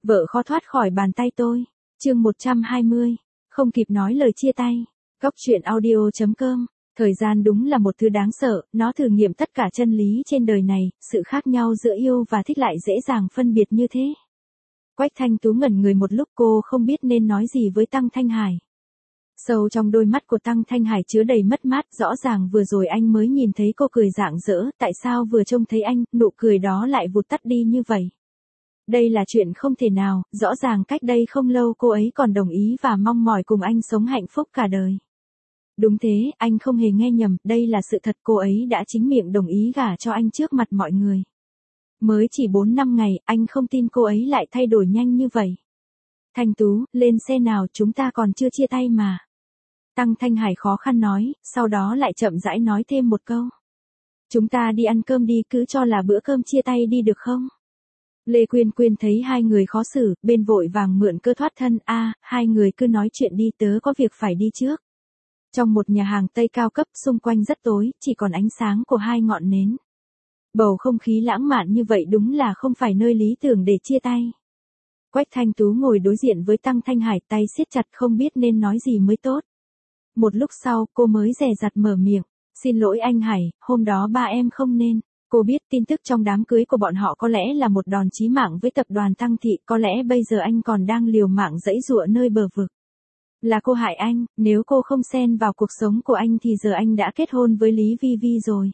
Vợ khó thoát khỏi bàn tay tôi. Chương 120. Không kịp nói lời chia tay. Góc truyện audio.com. Thời gian đúng là một thứ đáng sợ, nó thử nghiệm tất cả chân lý trên đời này, sự khác nhau giữa yêu và thích lại dễ dàng phân biệt như thế. Quách Thanh Tú ngẩn người một lúc, cô không biết nên nói gì với Tăng Thanh Hải. Sâu trong đôi mắt của Tăng Thanh Hải chứa đầy mất mát, rõ ràng vừa rồi anh mới nhìn thấy cô cười rạng rỡ, tại sao vừa trông thấy anh, nụ cười đó lại vụt tắt đi như vậy? Đây là chuyện không thể nào, rõ ràng cách đây không lâu cô ấy còn đồng ý và mong mỏi cùng anh sống hạnh phúc cả đời. Đúng thế, anh không hề nghe nhầm, đây là sự thật, cô ấy đã chính miệng đồng ý gả cho anh trước mặt mọi người. Mới chỉ 4 năm ngày, anh không tin cô ấy lại thay đổi nhanh như vậy. Thanh Tú, lên xe nào, chúng ta còn chưa chia tay mà. Tăng Thanh Hải khó khăn nói, sau đó lại chậm rãi nói thêm một câu. Chúng ta đi ăn cơm đi, cứ cho là bữa cơm chia tay đi được không? Lê Quyên Quyên thấy hai người khó xử, bên vội vàng mượn cơ thoát thân, hai người cứ nói chuyện đi, tớ có việc phải đi trước. Trong một nhà hàng Tây cao cấp, xung quanh rất tối, chỉ còn ánh sáng của hai ngọn nến. Bầu không khí lãng mạn như vậy đúng là không phải nơi lý tưởng để chia tay. Quách Thanh Tú ngồi đối diện với Tăng Thanh Hải, tay siết chặt không biết nên nói gì mới tốt. Một lúc sau, cô mới dè dặt mở miệng. Xin lỗi anh Hải, hôm đó ba em không nên. Cô biết tin tức trong đám cưới của bọn họ có lẽ là một đòn chí mạng với tập đoàn Tăng Thị, có lẽ bây giờ anh còn đang liều mạng giãy giụa nơi bờ vực. Là cô hại anh, nếu cô không xen vào cuộc sống của anh thì giờ anh đã kết hôn với Lý Vi Vi rồi.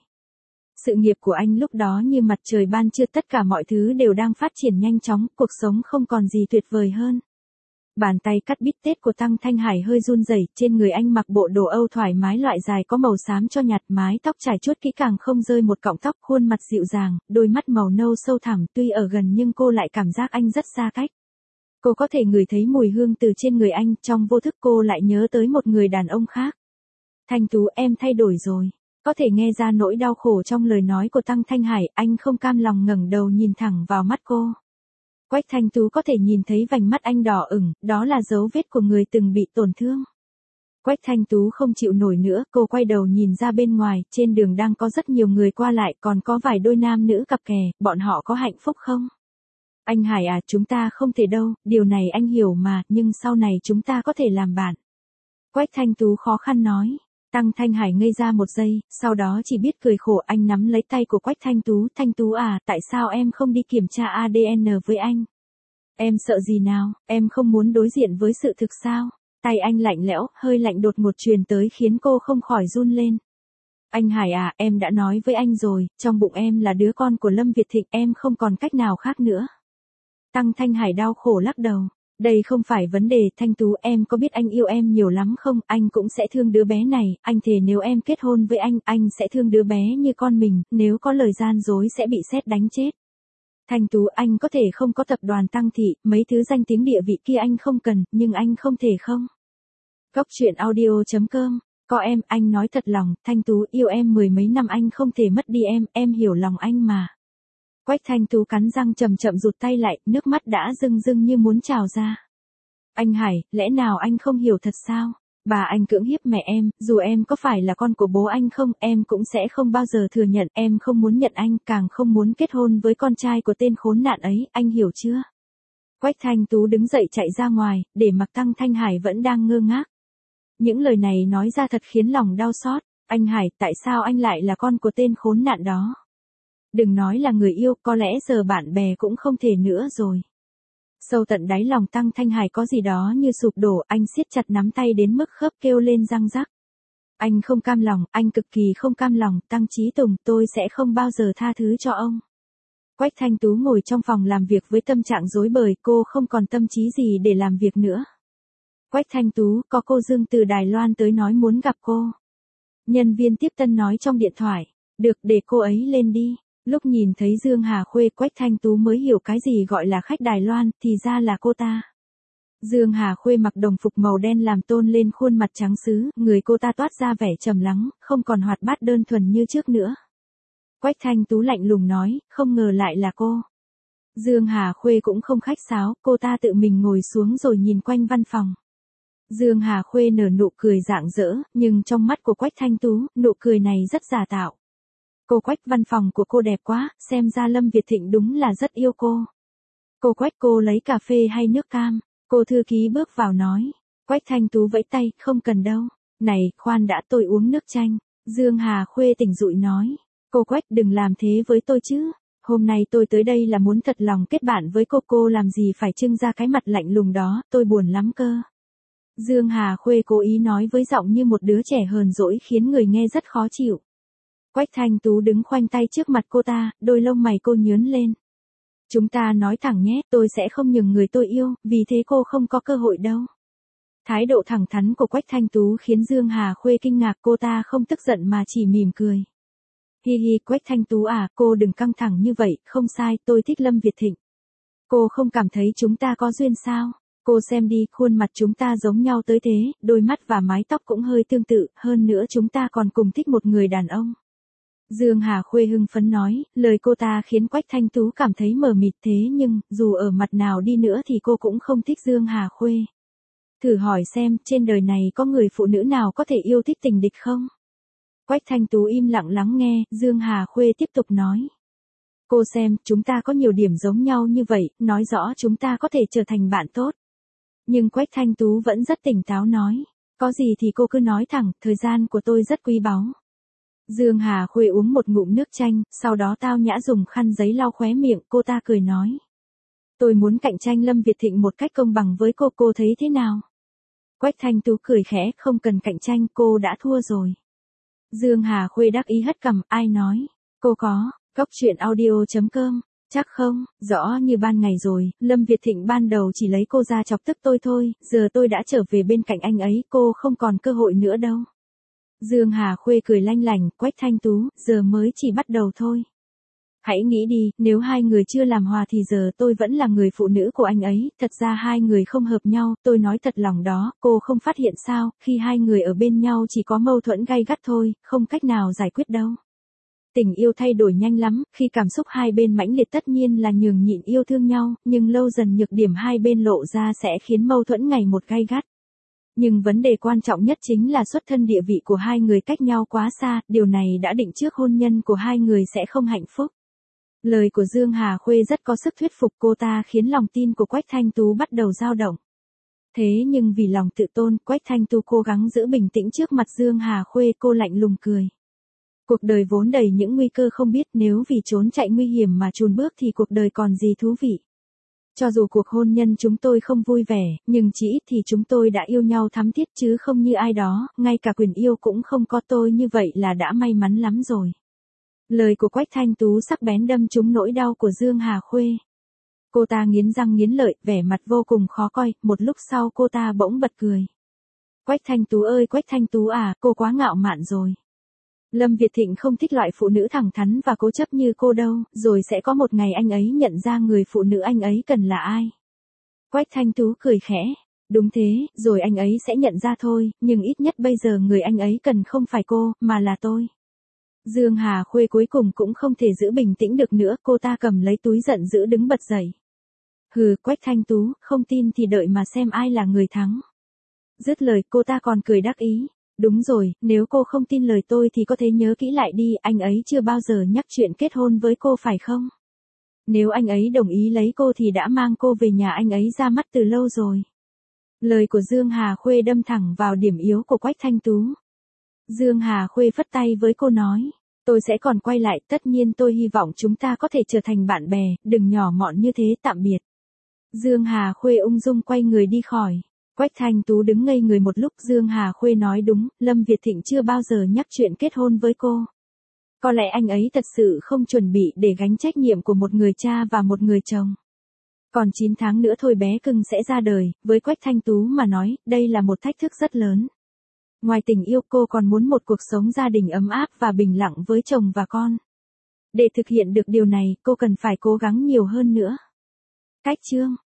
Sự nghiệp của anh lúc đó như mặt trời ban trưa, tất cả mọi thứ đều đang phát triển nhanh chóng, cuộc sống không còn gì tuyệt vời hơn. Bàn tay cắt bít tết của Tăng Thanh Hải hơi run rẩy, trên người anh mặc bộ đồ Âu thoải mái loại dài có màu xám cho nhạt, mái tóc trải chuốt kỹ càng không rơi một cọng tóc, khuôn mặt dịu dàng, đôi mắt màu nâu sâu thẳm, tuy ở gần nhưng cô lại cảm giác anh rất xa cách. Cô có thể ngửi thấy mùi hương từ trên người anh, trong vô thức cô lại nhớ tới một người đàn ông khác. Thanh Tú, em thay đổi rồi. Có thể nghe ra nỗi đau khổ trong lời nói của Tăng Thanh Hải, anh không cam lòng ngẩng đầu nhìn thẳng vào mắt cô. Quách Thanh Tú có thể nhìn thấy vành mắt anh đỏ ửng, đó là dấu vết của người từng bị tổn thương. Quách Thanh Tú không chịu nổi nữa, cô quay đầu nhìn ra bên ngoài, trên đường đang có rất nhiều người qua lại, còn có vài đôi nam nữ cặp kè, bọn họ có hạnh phúc không? Anh Hải à, chúng ta không thể đâu, điều này anh hiểu mà, nhưng sau này chúng ta có thể làm bạn. Quách Thanh Tú khó khăn nói. Tăng Thanh Hải ngây ra một giây, sau đó chỉ biết cười khổ, anh nắm lấy tay của Quách Thanh Tú. Thanh Tú à, tại sao em không đi kiểm tra ADN với anh? Em sợ gì nào, em không muốn đối diện với sự thực sao? Tay anh lạnh lẽo, hơi lạnh đột ngột truyền tới khiến cô không khỏi run lên. Anh Hải à, em đã nói với anh rồi, trong bụng em là đứa con của Lâm Việt Thịnh, em không còn cách nào khác nữa. Tăng Thanh Hải đau khổ lắc đầu. Đây không phải vấn đề, Thanh Tú, em có biết anh yêu em nhiều lắm không, anh cũng sẽ thương đứa bé này, anh thề nếu em kết hôn với anh sẽ thương đứa bé như con mình, nếu có lời gian dối sẽ bị sét đánh chết. Thanh Tú, anh có thể không có tập đoàn Tăng Thị, mấy thứ danh tiếng địa vị kia anh không cần, nhưng anh không thể không. Góc truyện audio.com. Có em, anh nói thật lòng, Thanh Tú, yêu em mười mấy năm anh không thể mất đi em hiểu lòng anh mà. Quách Thanh Tú cắn răng chậm chậm rụt tay lại, nước mắt đã rưng rưng như muốn trào ra. Anh Hải, lẽ nào anh không hiểu thật sao? Bà anh cưỡng hiếp mẹ em, dù em có phải là con của bố anh không, em cũng sẽ không bao giờ thừa nhận, em không muốn nhận anh, càng không muốn kết hôn với con trai của tên khốn nạn ấy, anh hiểu chưa? Quách Thanh Tú đứng dậy chạy ra ngoài, để mặc Tăng Thanh Hải vẫn đang ngơ ngác. Những lời này nói ra thật khiến lòng đau xót. Anh Hải, tại sao anh lại là con của tên khốn nạn đó? Đừng nói là người yêu, có lẽ giờ bạn bè cũng không thể nữa rồi. Sâu tận đáy lòng Tăng Thanh Hải có gì đó như sụp đổ, anh siết chặt nắm tay đến mức khớp kêu lên răng rắc. Anh không cam lòng, anh cực kỳ không cam lòng, Tăng Chí Tùng, tôi sẽ không bao giờ tha thứ cho ông. Quách Thanh Tú ngồi trong phòng làm việc với tâm trạng rối bời, cô không còn tâm trí gì để làm việc nữa. Quách Thanh Tú, có cô Dương từ Đài Loan tới nói muốn gặp cô. Nhân viên tiếp tân nói trong điện thoại, được, để cô ấy lên đi. Lúc nhìn thấy Dương Hà Khuê, Quách Thanh Tú mới hiểu cái gì gọi là khách Đài Loan, thì ra là cô ta. Dương Hà Khuê mặc đồng phục màu đen làm tôn lên khuôn mặt trắng sứ, người cô ta toát ra vẻ trầm lắng, không còn hoạt bát đơn thuần như trước nữa. Quách Thanh Tú lạnh lùng nói, không ngờ lại là cô. Dương Hà Khuê cũng không khách sáo, cô ta tự mình ngồi xuống rồi nhìn quanh văn phòng. Dương Hà Khuê nở nụ cười rạng rỡ, nhưng trong mắt của Quách Thanh Tú, nụ cười này rất giả tạo. Cô Quách, văn phòng của cô đẹp quá, xem ra Lâm Việt Thịnh đúng là rất yêu cô. Cô Quách, cô lấy cà phê hay nước cam? Cô thư ký bước vào nói. Quách Thanh Tú vẫy tay, không cần đâu. Này, khoan đã, tôi uống nước chanh. Dương Hà Khuê tỉnh dụi nói. Cô Quách đừng làm thế với tôi chứ. Hôm nay tôi tới đây là muốn thật lòng kết bạn với cô làm gì phải trưng ra cái mặt lạnh lùng đó, tôi buồn lắm cơ. Dương Hà Khuê cố ý nói với giọng như một đứa trẻ hờn dỗi khiến người nghe rất khó chịu. Quách Thanh Tú đứng khoanh tay trước mặt cô ta, đôi lông mày cô nhướng lên. Chúng ta nói thẳng nhé, tôi sẽ không nhường người tôi yêu, vì thế cô không có cơ hội đâu. Thái độ thẳng thắn của Quách Thanh Tú khiến Dương Hà Khuê kinh ngạc, cô ta không tức giận mà chỉ mỉm cười. Hi hi, Quách Thanh Tú à, cô đừng căng thẳng như vậy, không sai, tôi thích Lâm Việt Thịnh. Cô không cảm thấy chúng ta có duyên sao? Cô xem đi, khuôn mặt chúng ta giống nhau tới thế, đôi mắt và mái tóc cũng hơi tương tự, hơn nữa chúng ta còn cùng thích một người đàn ông. Dương Hà Khuê hưng phấn nói, lời cô ta khiến Quách Thanh Tú cảm thấy mờ mịt, thế nhưng, dù ở mặt nào đi nữa thì cô cũng không thích Dương Hà Khuê. Thử hỏi xem, trên đời này có người phụ nữ nào có thể yêu thích tình địch không? Quách Thanh Tú im lặng lắng nghe, Dương Hà Khuê tiếp tục nói. Cô xem, chúng ta có nhiều điểm giống nhau như vậy, nói rõ chúng ta có thể trở thành bạn tốt. Nhưng Quách Thanh Tú vẫn rất tỉnh táo nói. Có gì thì cô cứ nói thẳng, thời gian của tôi rất quý báu. Dương Hà Khuê uống một ngụm nước chanh, sau đó tao nhã dùng khăn giấy lau khóe miệng, cô ta cười nói. Tôi muốn cạnh tranh Lâm Việt Thịnh một cách công bằng với cô thấy thế nào? Quách Thanh Tú cười khẽ, không cần cạnh tranh, cô đã thua rồi. Dương Hà Khuê đắc ý hất cằm, ai nói? Cô có, Cốc Truyện Audio.com. Chắc không, rõ như ban ngày rồi, Lâm Việt Thịnh ban đầu chỉ lấy cô ra chọc tức tôi thôi, giờ tôi đã trở về bên cạnh anh ấy, cô không còn cơ hội nữa đâu. Dương Hà Khuê cười lanh lảnh, Quách Thanh Tú, giờ mới chỉ bắt đầu thôi. Hãy nghĩ đi, nếu hai người chưa làm hòa thì giờ tôi vẫn là người phụ nữ của anh ấy, thật ra hai người không hợp nhau, tôi nói thật lòng đó, cô không phát hiện sao, khi hai người ở bên nhau chỉ có mâu thuẫn gay gắt thôi, không cách nào giải quyết đâu. Tình yêu thay đổi nhanh lắm, khi cảm xúc hai bên mãnh liệt tất nhiên là nhường nhịn yêu thương nhau, nhưng lâu dần nhược điểm hai bên lộ ra sẽ khiến mâu thuẫn ngày một gay gắt. Nhưng vấn đề quan trọng nhất chính là xuất thân địa vị của hai người cách nhau quá xa, điều này đã định trước hôn nhân của hai người sẽ không hạnh phúc. Lời của Dương Hà Khuê rất có sức thuyết phục cô ta, khiến lòng tin của Quách Thanh Tú bắt đầu dao động. Thế nhưng vì lòng tự tôn, Quách Thanh Tú cố gắng giữ bình tĩnh trước mặt Dương Hà Khuê, cô lạnh lùng cười. Cuộc đời vốn đầy những nguy cơ không biết, nếu vì trốn chạy nguy hiểm mà chùn bước thì cuộc đời còn gì thú vị. Cho dù cuộc hôn nhân chúng tôi không vui vẻ, nhưng chỉ ít thì chúng tôi đã yêu nhau thắm thiết chứ không như ai đó, ngay cả quyền yêu cũng không có, tôi như vậy là đã may mắn lắm rồi. Lời của Quách Thanh Tú sắc bén đâm trúng nỗi đau của Dương Hà Khuê. Cô ta nghiến răng nghiến lợi, vẻ mặt vô cùng khó coi, một lúc sau cô ta bỗng bật cười. Quách Thanh Tú ơi, Quách Thanh Tú à, cô quá ngạo mạn rồi. Lâm Việt Thịnh không thích loại phụ nữ thẳng thắn và cố chấp như cô đâu, rồi sẽ có một ngày anh ấy nhận ra người phụ nữ anh ấy cần là ai. Quách Thanh Tú cười khẽ. Đúng thế, rồi anh ấy sẽ nhận ra thôi, nhưng ít nhất bây giờ người anh ấy cần không phải cô, mà là tôi. Dương Hà Khuê cuối cùng cũng không thể giữ bình tĩnh được nữa, cô ta cầm lấy túi giận dữ đứng bật dậy. Hừ, Quách Thanh Tú, không tin thì đợi mà xem ai là người thắng. Dứt lời cô ta còn cười đắc ý. Đúng rồi, nếu cô không tin lời tôi thì có thể nhớ kỹ lại đi, anh ấy chưa bao giờ nhắc chuyện kết hôn với cô phải không? Nếu anh ấy đồng ý lấy cô thì đã mang cô về nhà anh ấy ra mắt từ lâu rồi. Lời của Dương Hà Khuê đâm thẳng vào điểm yếu của Quách Thanh Tú. Dương Hà Khuê phất tay với cô nói, tôi sẽ còn quay lại, tất nhiên tôi hy vọng chúng ta có thể trở thành bạn bè, đừng nhỏ mọn như thế, tạm biệt. Dương Hà Khuê ung dung quay người đi khỏi. Quách Thanh Tú đứng ngây người một lúc, Dương Hà Khuê nói đúng, Lâm Việt Thịnh chưa bao giờ nhắc chuyện kết hôn với cô. Có lẽ anh ấy thật sự không chuẩn bị để gánh trách nhiệm của một người cha và một người chồng. Còn 9 tháng nữa thôi bé cưng sẽ ra đời, với Quách Thanh Tú mà nói, đây là một thách thức rất lớn. Ngoài tình yêu cô còn muốn một cuộc sống gia đình ấm áp và bình lặng với chồng và con. Để thực hiện được điều này, cô cần phải cố gắng nhiều hơn nữa. Cách chương